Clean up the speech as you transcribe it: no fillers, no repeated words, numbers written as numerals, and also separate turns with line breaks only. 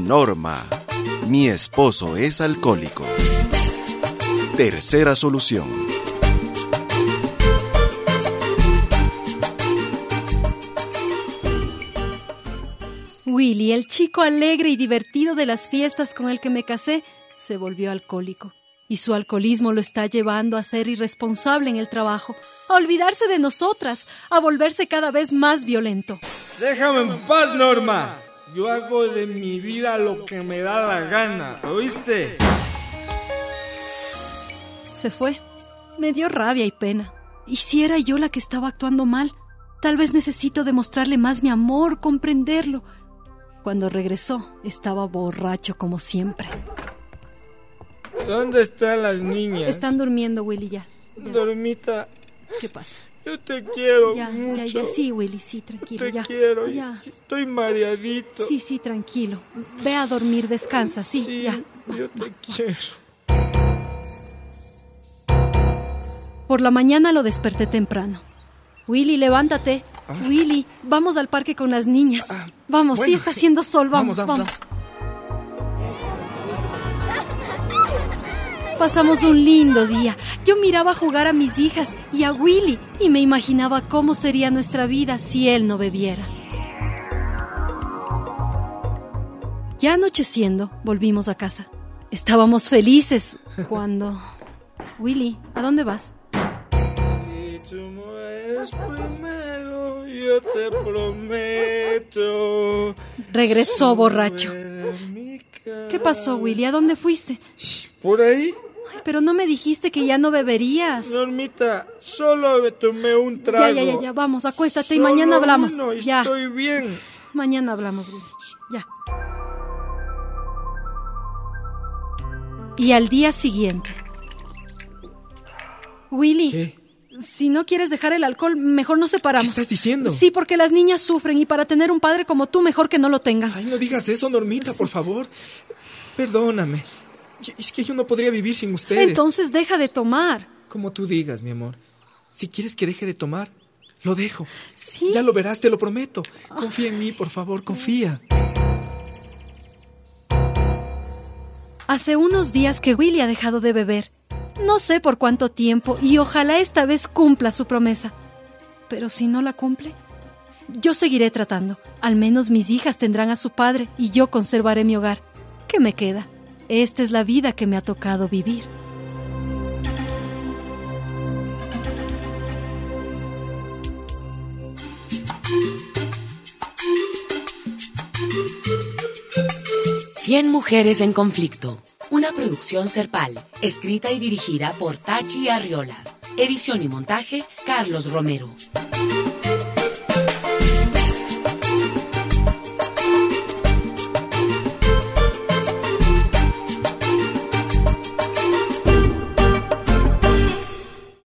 Norma, mi esposo es alcohólico. Tercera solución.
Willy, el chico alegre y divertido de las fiestas con el que me casé, se volvió alcohólico. Y su alcoholismo lo está llevando a ser irresponsable en el trabajo, a olvidarse de nosotras, a volverse cada vez más violento.
Déjame en paz, Norma. Yo hago de mi vida lo que me da la gana, ¿oíste?
Se fue. Me dio rabia y pena. ¿Y si era yo la que estaba actuando mal? Tal vez necesito demostrarle más mi amor, comprenderlo. Cuando regresó, estaba borracho como siempre.
¿Dónde están las niñas?
Están durmiendo, Willy, ya.
Normita.
¿Qué pasa?
Yo te quiero
Ya,
mucho.
sí, Willy, sí, tranquilo,
Te
ya.
quiero,
Ya.
Estoy mareadito.
Sí, tranquilo. Ve a dormir, descansa, sí, ya.
Yo te quiero.
Por la mañana lo desperté temprano. Willy, levántate. Willy, vamos al parque con las niñas. Vamos,
bueno,
sí, está haciendo sol, vamos.
Vamos.
Pasamos un lindo día. Yo miraba jugar a mis hijas y a Willy y me imaginaba cómo sería nuestra vida si él no bebiera. Ya anocheciendo, volvimos a casa. Estábamos felices cuando... Willy, ¿a dónde vas?
Si tú mueres primero, yo te prometo.
Regresó borracho. ¿Qué pasó, Willy? ¿A dónde fuiste?
¿Por ahí?
Ay, pero no me dijiste que ya no beberías.
Normita, solo me tomé un trago.
Ya, vamos, acuéstate y mañana hablamos. Ya.
Estoy bien.
Mañana hablamos, Willy. Ya. Y al día siguiente. Willy.
¿Qué?
Si no quieres dejar el alcohol, mejor nos separamos.
¿Qué estás diciendo?
Sí, porque las niñas sufren y para tener un padre como tú, mejor que no lo tengan.
Ay, no digas eso, Normita, por favor. Perdóname. Es que yo no podría vivir sin ustedes.
Entonces deja de tomar.
Como tú digas, mi amor. Si quieres que deje de tomar, lo dejo.
Sí.
Ya lo verás, te lo prometo. Confía en mí, por favor, confía.
Hace unos días que Willy ha dejado de beber. No sé por cuánto tiempo y ojalá esta vez cumpla su promesa. Pero si no la cumple, yo seguiré tratando. Al menos mis hijas tendrán a su padre y yo conservaré mi hogar. ¿Qué me queda? Esta es la vida que me ha tocado vivir.
Cien mujeres en conflicto. Una producción Serpal, escrita y dirigida por Tachi Arriola. Edición y montaje, Carlos Romero.